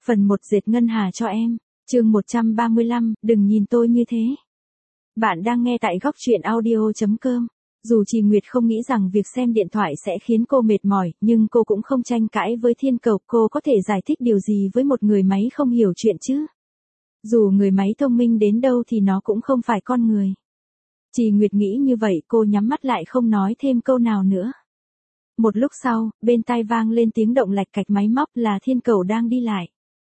Phần 1 dệt ngân hà cho em. Chương 135, đừng nhìn tôi như thế. Bạn đang nghe tại góc truyện audio.com. Dù Trì Nguyệt không nghĩ rằng việc xem điện thoại sẽ khiến cô mệt mỏi, nhưng cô cũng không tranh cãi với Thiên Cầu. Cô có thể giải thích điều gì với một người máy không hiểu chuyện chứ? Dù người máy thông minh đến đâu thì nó cũng không phải con người. Trì Nguyệt nghĩ như vậy, cô nhắm mắt lại không nói thêm câu nào nữa. Một lúc sau, bên tai vang lên tiếng động lạch cạch máy móc, là Thiên Cầu đang đi lại.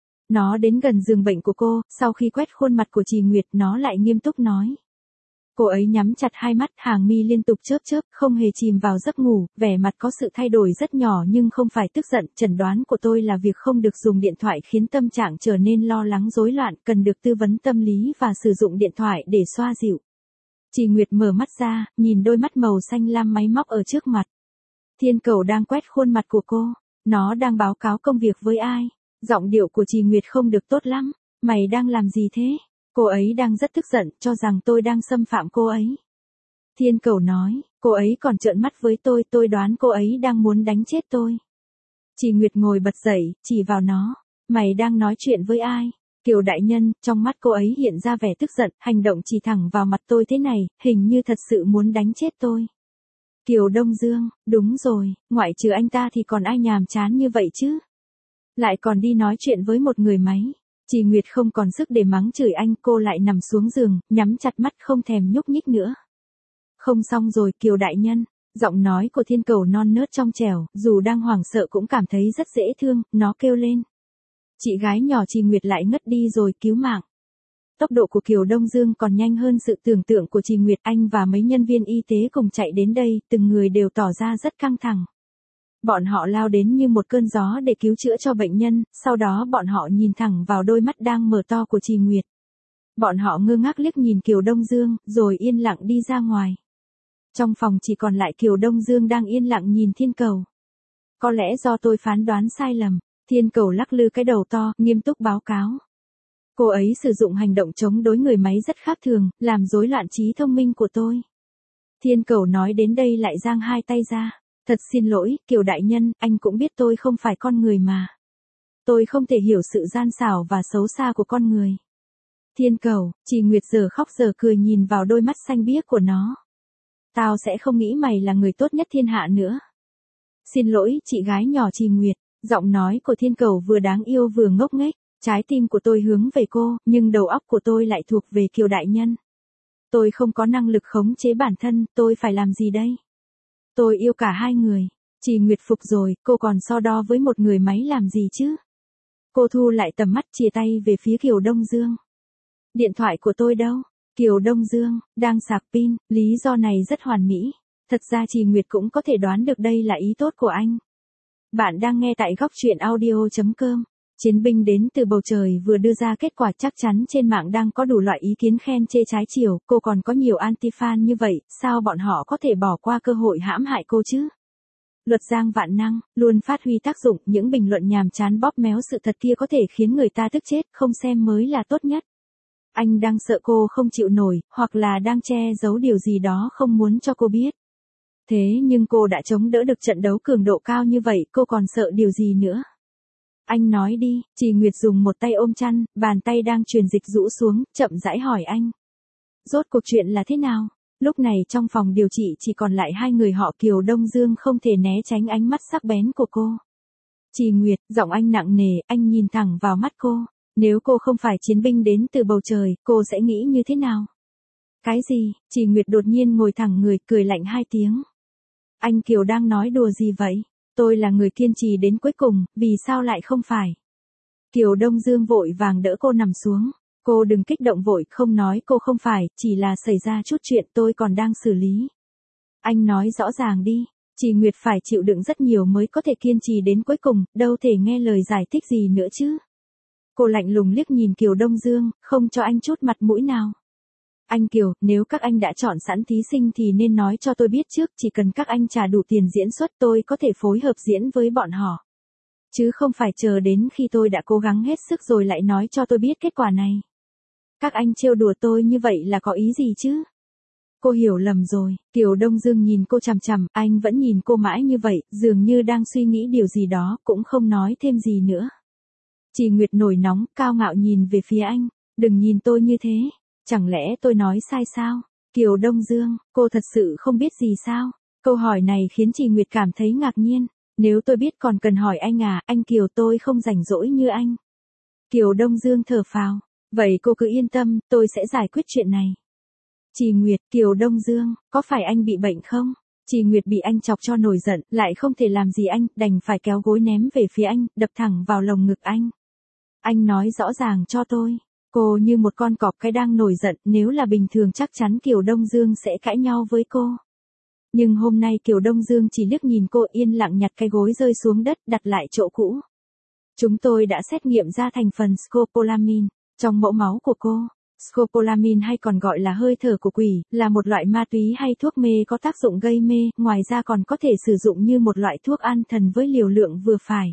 Nó đến gần giường bệnh của cô, sau khi quét khuôn mặt của Trì Nguyệt, nó lại nghiêm túc nói. Cô ấy nhắm chặt hai mắt, hàng mi liên tục chớp chớp, không hề chìm vào giấc ngủ, vẻ mặt có sự thay đổi rất nhỏ nhưng không phải tức giận. Chẩn đoán của tôi là việc không được dùng điện thoại khiến tâm trạng trở nên lo lắng rối loạn, cần được tư vấn tâm lý và sử dụng điện thoại để xoa dịu. Trì Nguyệt mở mắt ra, nhìn đôi mắt màu xanh lam máy móc ở trước mặt. Thiên Cầu đang quét khuôn mặt của cô, nó đang báo cáo công việc với ai? Giọng điệu của Trì Nguyệt không được tốt lắm. Mày đang làm gì thế? Cô ấy đang rất tức giận, cho rằng tôi đang xâm phạm cô ấy. Thiên Cầu nói, cô ấy còn trợn mắt với tôi đoán cô ấy đang muốn đánh chết tôi. Trì Nguyệt ngồi bật dậy, chỉ vào nó. Mày đang nói chuyện với ai? Kiều đại nhân. Trong mắt cô ấy hiện ra vẻ tức giận, hành động chỉ thẳng vào mặt tôi thế này, hình như thật sự muốn đánh chết tôi. Kiều Đông Dương, đúng rồi, ngoại trừ anh ta thì còn ai nhàm chán như vậy chứ? Lại còn đi nói chuyện với một người máy. Trì Nguyệt không còn sức để mắng chửi anh, cô lại nằm xuống giường, nhắm chặt mắt không thèm nhúc nhích nữa. Không xong rồi Kiều đại nhân. Giọng nói của Thiên Cầu non nớt trong trẻo, dù đang hoảng sợ cũng cảm thấy rất dễ thương, nó kêu lên. Chị gái nhỏ Trì Nguyệt lại ngất đi rồi, cứu mạng. Tốc độ của Kiều Đông Dương còn nhanh hơn sự tưởng tượng của Trì Nguyệt. Anh và mấy nhân viên y tế cùng chạy đến đây, từng người đều tỏ ra rất căng thẳng. Bọn họ lao đến như một cơn gió để cứu chữa cho bệnh nhân, sau đó bọn họ nhìn thẳng vào đôi mắt đang mở to của Trì Nguyệt. Bọn họ ngơ ngác liếc nhìn Kiều Đông Dương, rồi yên lặng đi ra ngoài. Trong phòng chỉ còn lại Kiều Đông Dương đang yên lặng nhìn Thiên Cầu. Có lẽ do tôi phán đoán sai lầm. Thiên Cầu lắc lư cái đầu to, nghiêm túc báo cáo. Cô ấy sử dụng hành động chống đối người máy rất khác thường, làm rối loạn trí thông minh của tôi. Thiên Cầu nói đến đây lại giang hai tay ra. Thật xin lỗi, Kiều đại nhân, anh cũng biết tôi không phải con người mà. Tôi không thể hiểu sự gian xảo và xấu xa của con người. Thiên Cầu. Trì Nguyệt giờ khóc giờ cười nhìn vào đôi mắt xanh biếc của nó. Tao sẽ không nghĩ mày là người tốt nhất thiên hạ nữa. Xin lỗi, chị gái nhỏ Trì Nguyệt. Giọng nói của Thiên Cầu vừa đáng yêu vừa ngốc nghếch. Trái tim của tôi hướng về cô, nhưng đầu óc của tôi lại thuộc về Kiều đại nhân. Tôi không có năng lực khống chế bản thân, tôi phải làm gì đây? Tôi yêu cả hai người. Trì Nguyệt phục rồi, cô còn so đo với một người máy làm gì chứ? Cô thu lại tầm mắt, chìa tay về phía Kiều Đông Dương. Điện thoại của tôi đâu? Kiều Đông Dương, đang sạc pin. Lý do này rất hoàn mỹ. Thật ra Trì Nguyệt cũng có thể đoán được đây là ý tốt của anh. Bạn đang nghe tại góc truyện audio.com. Chiến binh đến từ bầu trời vừa đưa ra kết quả, chắc chắn trên mạng đang có đủ loại ý kiến khen chê trái chiều. Cô còn có nhiều anti-fan như vậy, sao bọn họ có thể bỏ qua cơ hội hãm hại cô chứ? Luật giang vạn năng, luôn phát huy tác dụng. Những bình luận nhàm chán bóp méo sự thật kia có thể khiến người ta tức chết, không xem mới là tốt nhất. Anh đang sợ cô không chịu nổi, hoặc là đang che giấu điều gì đó không muốn cho cô biết. Thế nhưng cô đã chống đỡ được trận đấu cường độ cao như vậy, cô còn sợ điều gì nữa? Anh nói đi. Trì Nguyệt dùng một tay ôm chăn, bàn tay đang truyền dịch rũ xuống, chậm rãi hỏi anh. Rốt cuộc chuyện là thế nào? Lúc này trong phòng điều trị chỉ còn lại hai người họ. Kiều Đông Dương không thể né tránh ánh mắt sắc bén của cô. Trì Nguyệt, giọng anh nặng nề, anh nhìn thẳng vào mắt cô. Nếu cô không phải chiến binh đến từ bầu trời, cô sẽ nghĩ như thế nào? Cái gì? Trì Nguyệt đột nhiên ngồi thẳng người, cười lạnh hai tiếng. Anh Kiều đang nói đùa gì vậy? Tôi là người kiên trì đến cuối cùng, vì sao lại không phải? Kiều Đông Dương vội vàng đỡ cô nằm xuống. Cô đừng kích động vội, không nói cô không phải, chỉ là xảy ra chút chuyện tôi còn đang xử lý. Anh nói rõ ràng đi. Trì Nguyệt phải chịu đựng rất nhiều mới có thể kiên trì đến cuối cùng, đâu thể nghe lời giải thích gì nữa chứ. Cô lạnh lùng liếc nhìn Kiều Đông Dương, không cho anh chút mặt mũi nào. Anh Kiều, nếu các anh đã chọn sẵn thí sinh thì nên nói cho tôi biết trước, chỉ cần các anh trả đủ tiền diễn xuất tôi có thể phối hợp diễn với bọn họ. Chứ không phải chờ đến khi tôi đã cố gắng hết sức rồi lại nói cho tôi biết kết quả này. Các anh trêu đùa tôi như vậy là có ý gì chứ? Cô hiểu lầm rồi. Kiều Đông Dương nhìn cô chằm chằm, anh vẫn nhìn cô mãi như vậy, dường như đang suy nghĩ điều gì đó, cũng không nói thêm gì nữa. Chị Nguyệt nổi nóng, cao ngạo nhìn về phía anh. Đừng nhìn tôi như thế. Chẳng lẽ tôi nói sai sao? Kiều Đông Dương, cô thật sự không biết gì sao? Câu hỏi này khiến chị Nguyệt cảm thấy ngạc nhiên. Nếu tôi biết còn cần hỏi anh à, anh Kiều tôi không rảnh rỗi như anh. Kiều Đông Dương thở phào. Vậy cô cứ yên tâm, tôi sẽ giải quyết chuyện này. Chị Nguyệt, Kiều Đông Dương, có phải anh bị bệnh không? Chị Nguyệt bị anh chọc cho nổi giận, lại không thể làm gì anh, đành phải kéo gối ném về phía anh, đập thẳng vào lồng ngực anh. Anh nói rõ ràng cho tôi. Cô như một con cọp cái đang nổi giận, nếu là bình thường chắc chắn Kiều Đông Dương sẽ cãi nhau với cô. Nhưng hôm nay Kiều Đông Dương chỉ liếc nhìn cô, yên lặng nhặt cái gối rơi xuống đất, đặt lại chỗ cũ. Chúng tôi đã xét nghiệm ra thành phần scopolamine trong mẫu máu của cô. Scopolamine hay còn gọi là hơi thở của quỷ, là một loại ma túy hay thuốc mê có tác dụng gây mê, ngoài ra còn có thể sử dụng như một loại thuốc an thần với liều lượng vừa phải.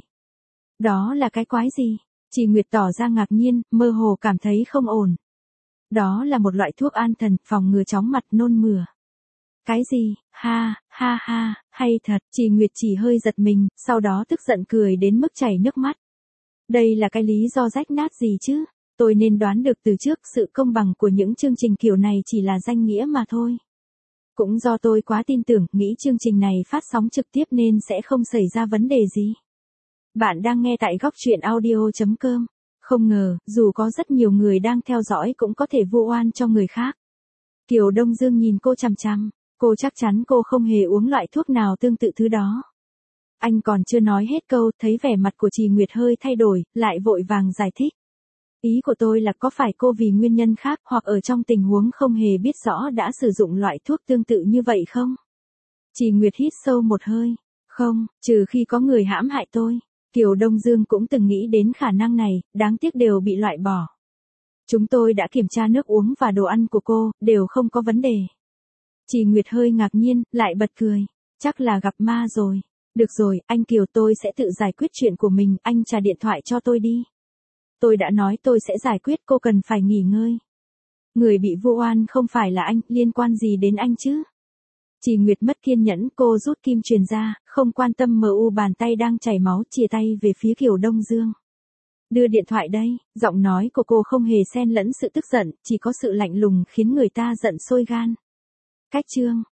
Đó là cái quái gì? Chị Nguyệt tỏ ra ngạc nhiên, mơ hồ cảm thấy không ổn. Đó là một loại thuốc an thần, phòng ngừa chóng mặt nôn mửa. Cái gì? Ha, ha ha, hay thật, chị Nguyệt chỉ hơi giật mình, sau đó tức giận cười đến mức chảy nước mắt. Đây là cái lý do rách nát gì chứ? Tôi nên đoán được từ trước sự công bằng của những chương trình kiểu này chỉ là danh nghĩa mà thôi. Cũng do tôi quá tin tưởng, nghĩ chương trình này phát sóng trực tiếp nên sẽ không xảy ra vấn đề gì. Bạn đang nghe tại góc truyện audio.com. Không ngờ, dù có rất nhiều người đang theo dõi cũng có thể vu oan cho người khác. Kiều Đông Dương nhìn cô chằm chằm, cô chắc chắn cô không hề uống loại thuốc nào tương tự thứ đó. Anh còn chưa nói hết câu, thấy vẻ mặt của chị Nguyệt hơi thay đổi, lại vội vàng giải thích. Ý của tôi là có phải cô vì nguyên nhân khác hoặc ở trong tình huống không hề biết rõ đã sử dụng loại thuốc tương tự như vậy không? Chị Nguyệt hít sâu một hơi. Không, trừ khi có người hãm hại tôi. Kiều Đông Dương cũng từng nghĩ đến khả năng này, đáng tiếc đều bị loại bỏ. Chúng tôi đã kiểm tra nước uống và đồ ăn của cô, đều không có vấn đề. Chị Nguyệt hơi ngạc nhiên, lại bật cười. Chắc là gặp ma rồi. Được rồi, anh Kiều tôi sẽ tự giải quyết chuyện của mình, anh trả điện thoại cho tôi đi. Tôi đã nói tôi sẽ giải quyết, cô cần phải nghỉ ngơi. Người bị vu oan không phải là anh, liên quan gì đến anh chứ? Chị Nguyệt mất kiên nhẫn, cô rút kim truyền ra, không quan tâm bàn tay đang chảy máu, chìa tay về phía Kiều Đông Dương. Đưa điện thoại đây, giọng nói của cô không hề xen lẫn sự tức giận, chỉ có sự lạnh lùng khiến người ta giận sôi gan. Cách chương